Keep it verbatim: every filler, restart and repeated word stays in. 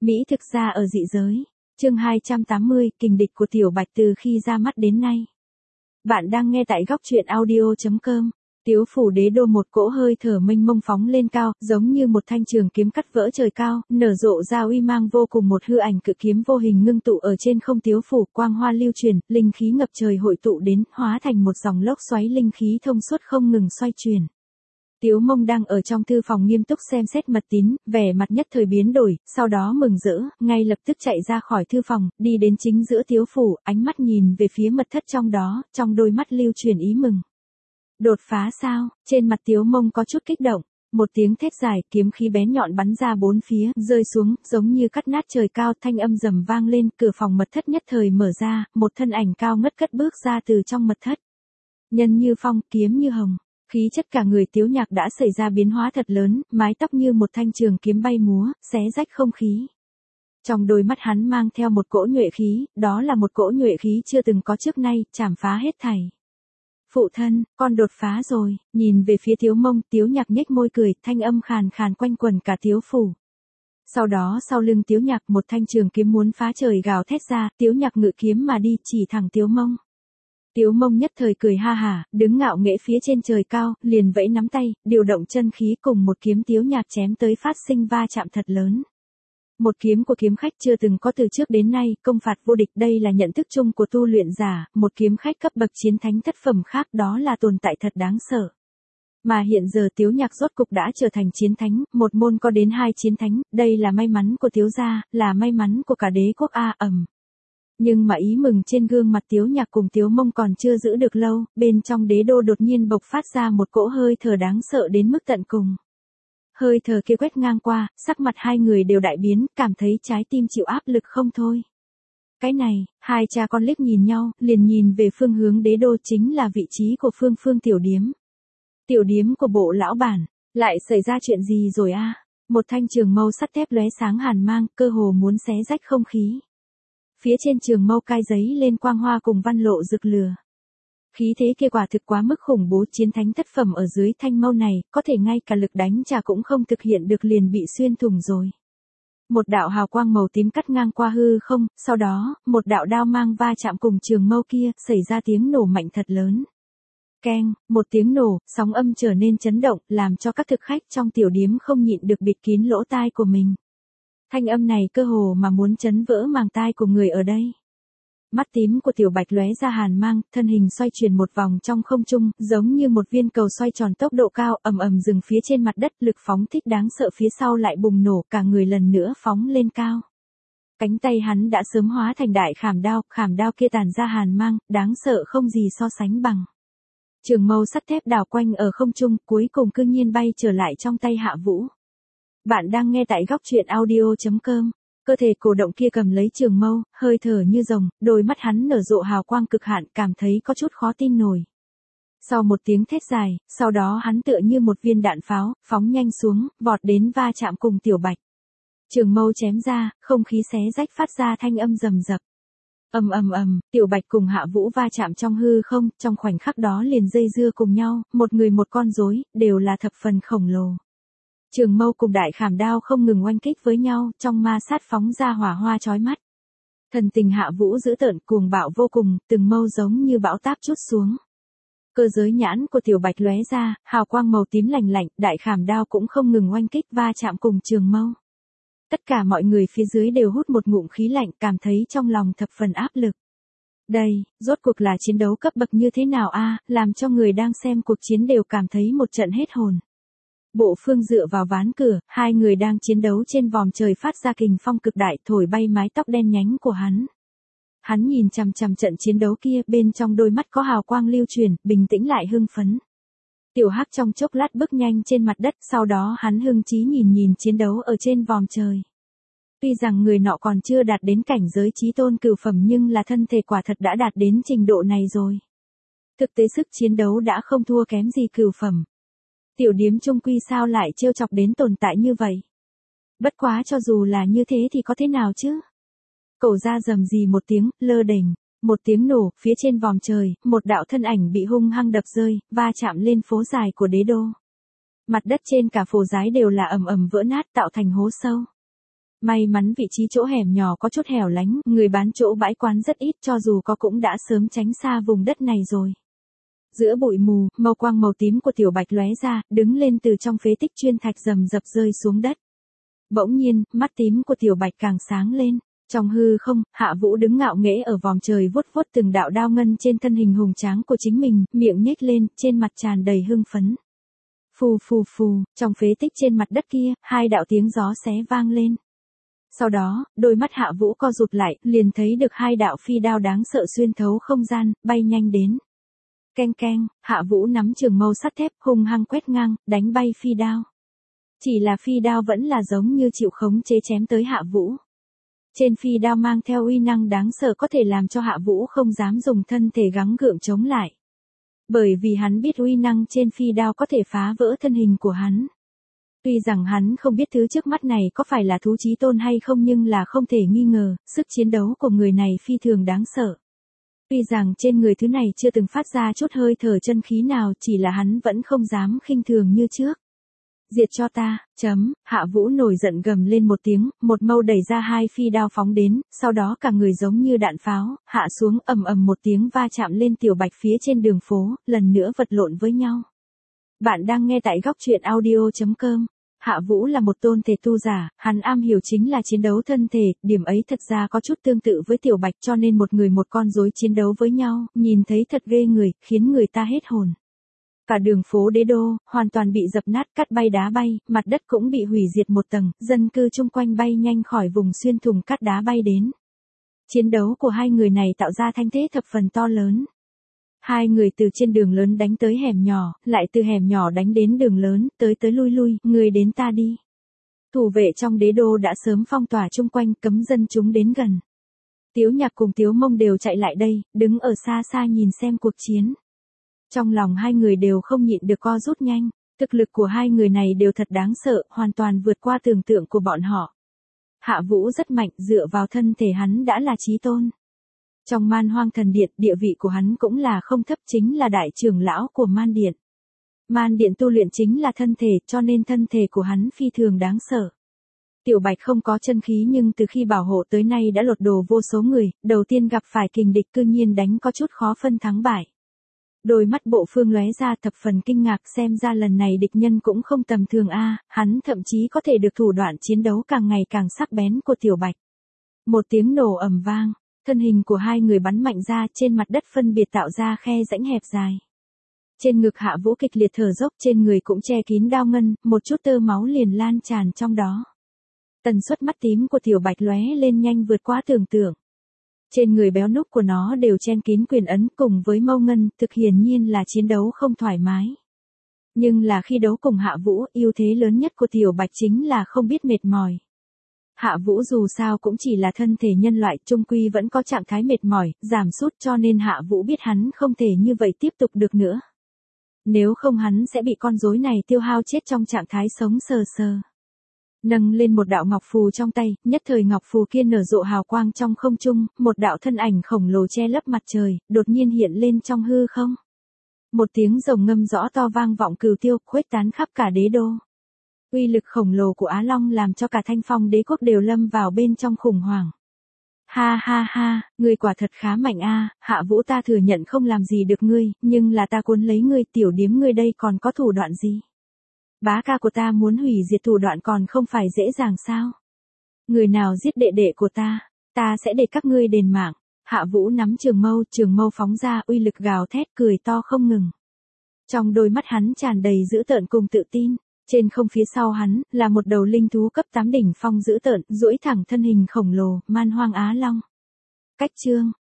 Mỹ thực ra ở dị giới. Chương hai trăm tám mươi, kình địch của Tiểu Bạch từ khi ra mắt đến nay. Bạn đang nghe tại góc truyện audio chấm com. Tiếu phủ đế đô một cỗ hơi thở mênh mông phóng lên cao, giống như một thanh trường kiếm cắt vỡ trời cao, nở rộ ra uy mang vô cùng. Một hư ảnh cự kiếm vô hình ngưng tụ ở trên không tiếu phủ, quang hoa lưu truyền, linh khí ngập trời hội tụ đến, hóa thành một dòng lốc xoáy linh khí thông suốt không ngừng xoay chuyển. Tiếu Mông đang ở trong thư phòng nghiêm túc xem xét mật tín, vẻ mặt nhất thời biến đổi, sau đó mừng rỡ, ngay lập tức chạy ra khỏi thư phòng, đi đến chính giữa tiếu phủ, ánh mắt nhìn về phía mật thất trong đó, trong đôi mắt lưu truyền ý mừng. Đột phá sao? Trên mặt Tiếu Mông có chút kích động, một tiếng thét dài, kiếm khí bén nhọn bắn ra bốn phía, rơi xuống, giống như cắt nát trời cao, thanh âm rầm vang lên, cửa phòng mật thất nhất thời mở ra, một thân ảnh cao ngất cất bước ra từ trong mật thất. Nhân như phong, kiếm như hồng. Khí chất cả người Tiếu Nhạc đã xảy ra biến hóa thật lớn, mái tóc như một thanh trường kiếm bay múa, xé rách không khí. Trong đôi mắt hắn mang theo một cỗ nhuệ khí, đó là một cỗ nhuệ khí chưa từng có trước nay, chảm phá hết thảy. Phụ thân, con đột phá rồi, nhìn về phía Tiếu Mông, Tiếu Nhạc nhếch môi cười, thanh âm khàn khàn quanh quẩn cả tiếu phủ. Sau đó sau lưng Tiếu Nhạc một thanh trường kiếm muốn phá trời gào thét ra, Tiếu Nhạc ngự kiếm mà đi chỉ thẳng Tiếu Mông. Tiếu Mông nhất thời cười ha hả, đứng ngạo nghễ phía trên trời cao, liền vẫy nắm tay, điều động chân khí cùng một kiếm Tiếu Nhạc chém tới phát sinh va chạm thật lớn. Một kiếm của kiếm khách chưa từng có từ trước đến nay, công phạt vô địch, đây là nhận thức chung của tu luyện giả, một kiếm khách cấp bậc chiến thánh thất phẩm khác đó là tồn tại thật đáng sợ. Mà hiện giờ Tiếu Nhạc rốt cục đã trở thành chiến thánh, một môn có đến hai chiến thánh, đây là may mắn của Tiếu gia, là may mắn của cả đế quốc A ẩm. Nhưng mà ý mừng trên gương mặt Tiếu Nhạc cùng Tiếu Mông còn chưa giữ được lâu, bên trong đế đô đột nhiên bộc phát ra một cỗ hơi thở đáng sợ đến mức tận cùng. Hơi thở kia quét ngang qua, sắc mặt hai người đều đại biến, cảm thấy trái tim chịu áp lực không thôi. Cái này, hai cha con liếc nhìn nhau, liền nhìn về phương hướng đế đô, chính là vị trí của Phương Phương tiểu điếm. Tiểu điếm của bộ lão bản, lại xảy ra chuyện gì rồi a? Một thanh trường mâu sắt thép lóe sáng hàn mang, cơ hồ muốn xé rách không khí. Phía trên trường mâu cai giấy lên quang hoa cùng văn lộ rực lửa. Khí thế kia quả thực quá mức khủng bố, chiến thánh thất phẩm ở dưới thanh mâu này, có thể ngay cả lực đánh trả cũng không thực hiện được liền bị xuyên thủng rồi. Một đạo hào quang màu tím cắt ngang qua hư không, sau đó, một đạo đao mang va chạm cùng trường mâu kia, xảy ra tiếng nổ mạnh thật lớn. Keng, một tiếng nổ, sóng âm trở nên chấn động, làm cho các thực khách trong tiểu điếm không nhịn được bịt kín lỗ tai của mình. Thanh âm này cơ hồ mà muốn chấn vỡ màng tai của người ở đây. Mắt tím của Tiểu Bạch lóe ra hàn mang, thân hình xoay chuyển một vòng trong không trung, giống như một viên cầu xoay tròn tốc độ cao, ầm ầm dừng phía trên mặt đất, lực phóng thích đáng sợ phía sau lại bùng nổ, cả người lần nữa phóng lên cao. Cánh tay hắn đã sớm hóa thành đại khảm đao, khảm đao kia tản ra hàn mang, đáng sợ không gì so sánh bằng. Trường mâu sắt thép đảo quanh ở không trung, cuối cùng cư nhiên bay trở lại trong tay Hạ Vũ. Bạn đang nghe tại góc truyện audio chấm com. Cơ thể cổ động kia cầm lấy trường mâu, hơi thở như rồng, đôi mắt hắn nở rộ hào quang cực hạn, cảm thấy có chút khó tin nổi. Sau một tiếng thét dài, sau đó hắn tựa như một viên đạn pháo, phóng nhanh xuống, vọt đến va chạm cùng Tiểu Bạch. Trường mâu chém ra, không khí xé rách phát ra thanh âm rầm rập. Ầm ầm ầm, Tiểu Bạch cùng Hạ Vũ va chạm trong hư không, trong khoảnh khắc đó liền dây dưa cùng nhau, một người một con rối, đều là thập phần khổng lồ. Trường mâu cùng đại khảm đao không ngừng oanh kích với nhau, trong ma sát phóng ra hỏa hoa chói mắt. Thần tình Hạ Vũ dữ tợn cuồng bạo vô cùng, từng mâu giống như bão táp trút xuống. Cơ giới nhãn của Tiểu Bạch lóe ra, hào quang màu tím lạnh lạnh, đại khảm đao cũng không ngừng oanh kích va chạm cùng trường mâu. Tất cả mọi người phía dưới đều hút một ngụm khí lạnh, cảm thấy trong lòng thập phần áp lực. Đây, rốt cuộc là chiến đấu cấp bậc như thế nào a, làm cho người đang xem cuộc chiến đều cảm thấy một trận hết hồn. Bộ Phương dựa vào ván cửa, hai người đang chiến đấu trên vòm trời phát ra kình phong cực đại, thổi bay mái tóc đen nhánh của hắn. Hắn nhìn chằm chằm trận chiến đấu kia, bên trong đôi mắt có hào quang lưu truyền, bình tĩnh lại hưng phấn. Tiểu Hắc trong chốc lát bước nhanh trên mặt đất, sau đó hắn hưng chí nhìn nhìn chiến đấu ở trên vòm trời. Tuy rằng người nọ còn chưa đạt đến cảnh giới chí tôn cửu phẩm nhưng là thân thể quả thật đã đạt đến trình độ này rồi. Thực tế sức chiến đấu đã không thua kém gì cửu phẩm. Tiểu điếm trung quy sao lại trêu chọc đến tồn tại như vậy. Bất quá cho dù là như thế thì có thế nào chứ. Cẩu ra rầm rì một tiếng, lơ đềnh, một tiếng nổ, phía trên vòm trời, một đạo thân ảnh bị hung hăng đập rơi, va chạm lên phố dài của đế đô. Mặt đất trên cả phố dài đều là ầm ầm vỡ nát tạo thành hố sâu. May mắn vị trí chỗ hẻm nhỏ có chút hẻo lánh, người bán chỗ bãi quán rất ít, cho dù có cũng đã sớm tránh xa vùng đất này rồi. Giữa bụi mù, màu quang màu tím của Tiểu Bạch lóe ra, đứng lên từ trong phế tích chuyên thạch rầm rập rơi xuống đất. Bỗng nhiên, mắt tím của Tiểu Bạch càng sáng lên. Trong hư không, Hạ Vũ đứng ngạo nghễ ở vòm trời vuốt vuốt từng đạo đao ngân trên thân hình hùng tráng của chính mình, miệng nhếch lên, trên mặt tràn đầy hưng phấn. Phù phù phù, trong phế tích trên mặt đất kia, hai đạo tiếng gió xé vang lên. Sau đó, đôi mắt Hạ Vũ co rụt lại, liền thấy được hai đạo phi đao đáng sợ xuyên thấu không gian, bay nhanh đến. Keng keng, Hạ Vũ nắm trường mâu sắt thép, hung hăng quét ngang, đánh bay phi đao. Chỉ là phi đao vẫn là giống như chịu khống chế chém tới Hạ Vũ. Trên phi đao mang theo uy năng đáng sợ có thể làm cho Hạ Vũ không dám dùng thân thể gắng gượng chống lại. Bởi vì hắn biết uy năng trên phi đao có thể phá vỡ thân hình của hắn. Tuy rằng hắn không biết thứ trước mắt này có phải là thú chí tôn hay không, nhưng là không thể nghi ngờ, sức chiến đấu của người này phi thường đáng sợ. Tuy rằng trên người thứ này chưa từng phát ra chút hơi thở chân khí nào, chỉ là hắn vẫn không dám khinh thường như trước. Diệt cho ta, chấm, Hạ Vũ nổi giận gầm lên một tiếng, một mâu đẩy ra hai phi đao phóng đến, sau đó cả người giống như đạn pháo, hạ xuống ầm ầm một tiếng va chạm lên Tiểu Bạch phía trên đường phố, lần nữa vật lộn với nhau. Bạn đang nghe tại góc truyện audio chấm com. Hạ Vũ là một tôn thể tu giả, hắn am hiểu chính là chiến đấu thân thể, điểm ấy thật ra có chút tương tự với Tiểu Bạch, cho nên một người một con rối chiến đấu với nhau, nhìn thấy thật ghê người, khiến người ta hết hồn. Cả đường phố Đế Đô, hoàn toàn bị dập nát, cát bay đá bay, mặt đất cũng bị hủy diệt một tầng, dân cư chung quanh bay nhanh khỏi vùng xuyên thủng cát đá bay đến. Chiến đấu của hai người này tạo ra thanh thế thập phần to lớn. Hai người từ trên đường lớn đánh tới hẻm nhỏ, lại từ hẻm nhỏ đánh đến đường lớn, tới tới lui lui, người đến ta đi. Thủ vệ trong Đế Đô đã sớm phong tỏa chung quanh, cấm dân chúng đến gần. Tiếu Nhạc cùng Tiếu Mông đều chạy lại đây, đứng ở xa xa nhìn xem cuộc chiến. Trong lòng hai người đều không nhịn được co rút nhanh, thực lực của hai người này đều thật đáng sợ, hoàn toàn vượt qua tưởng tượng của bọn họ. Hạ Vũ rất mạnh, dựa vào thân thể hắn đã là chí tôn. Trong Man Hoang Thần Điện, địa vị của hắn cũng là không thấp, chính là đại trưởng lão của Man Điện. Man Điện tu luyện chính là thân thể, cho nên thân thể của hắn phi thường đáng sợ. Tiểu Bạch không có chân khí, nhưng từ khi bảo hộ tới nay đã lột đồ vô số người, đầu tiên gặp phải kình địch cư nhiên đánh có chút khó phân thắng bại. Đôi mắt Bộ Phương lóe ra thập phần kinh ngạc, xem ra lần này địch nhân cũng không tầm thường a, hắn thậm chí có thể được thủ đoạn chiến đấu càng ngày càng sắc bén của Tiểu Bạch. Một tiếng nổ ầm vang, thân hình của hai người bắn mạnh ra, trên mặt đất phân biệt tạo ra khe rãnh hẹp dài. Trên ngực Hạ Vũ kịch liệt thở dốc, trên người cũng che kín đao ngân, một chút tơ máu liền lan tràn trong đó. Tần suất mắt tím của Tiểu Bạch lóe lên nhanh vượt quá tưởng tượng. Trên người béo núc của nó đều chen kín quyền ấn, cùng với mâu ngân, thực hiển nhiên là chiến đấu không thoải mái. Nhưng là khi đấu cùng Hạ Vũ, ưu thế lớn nhất của Tiểu Bạch chính là không biết mệt mỏi. Hạ Vũ dù sao cũng chỉ là thân thể nhân loại, chung quy vẫn có trạng thái mệt mỏi, giảm sút, cho nên Hạ Vũ biết hắn không thể như vậy tiếp tục được nữa. Nếu không hắn sẽ bị con rối này tiêu hao chết trong trạng thái sống sờ sờ. Nâng lên một đạo ngọc phù trong tay, nhất thời ngọc phù kia nở rộ hào quang trong không trung, một đạo thân ảnh khổng lồ che lấp mặt trời, đột nhiên hiện lên trong hư không. Một tiếng rồng ngâm rõ to vang vọng cửu tiêu, khuếch tán khắp cả Đế Đô. Uy lực khổng lồ của Á Long làm cho cả Thanh Phong Đế quốc đều lâm vào bên trong khủng hoảng. Ha ha ha, ngươi quả thật khá mạnh a, Hạ Vũ, ta thừa nhận không làm gì được ngươi, nhưng là ta cuốn lấy ngươi, tiểu điếm ngươi đây còn có thủ đoạn gì? Bá ca của ta muốn hủy diệt thủ đoạn còn không phải dễ dàng sao? Người nào giết đệ đệ của ta, ta sẽ để các ngươi đền mạng. Hạ Vũ nắm trường mâu, trường mâu phóng ra, uy lực gào thét, cười to không ngừng. Trong đôi mắt hắn tràn đầy dữ tợn cùng tự tin. Trên không phía sau hắn, là một đầu linh thú cấp tám đỉnh phong dữ tợn, duỗi thẳng thân hình khổng lồ, Man Hoang Á Long. Cách chương,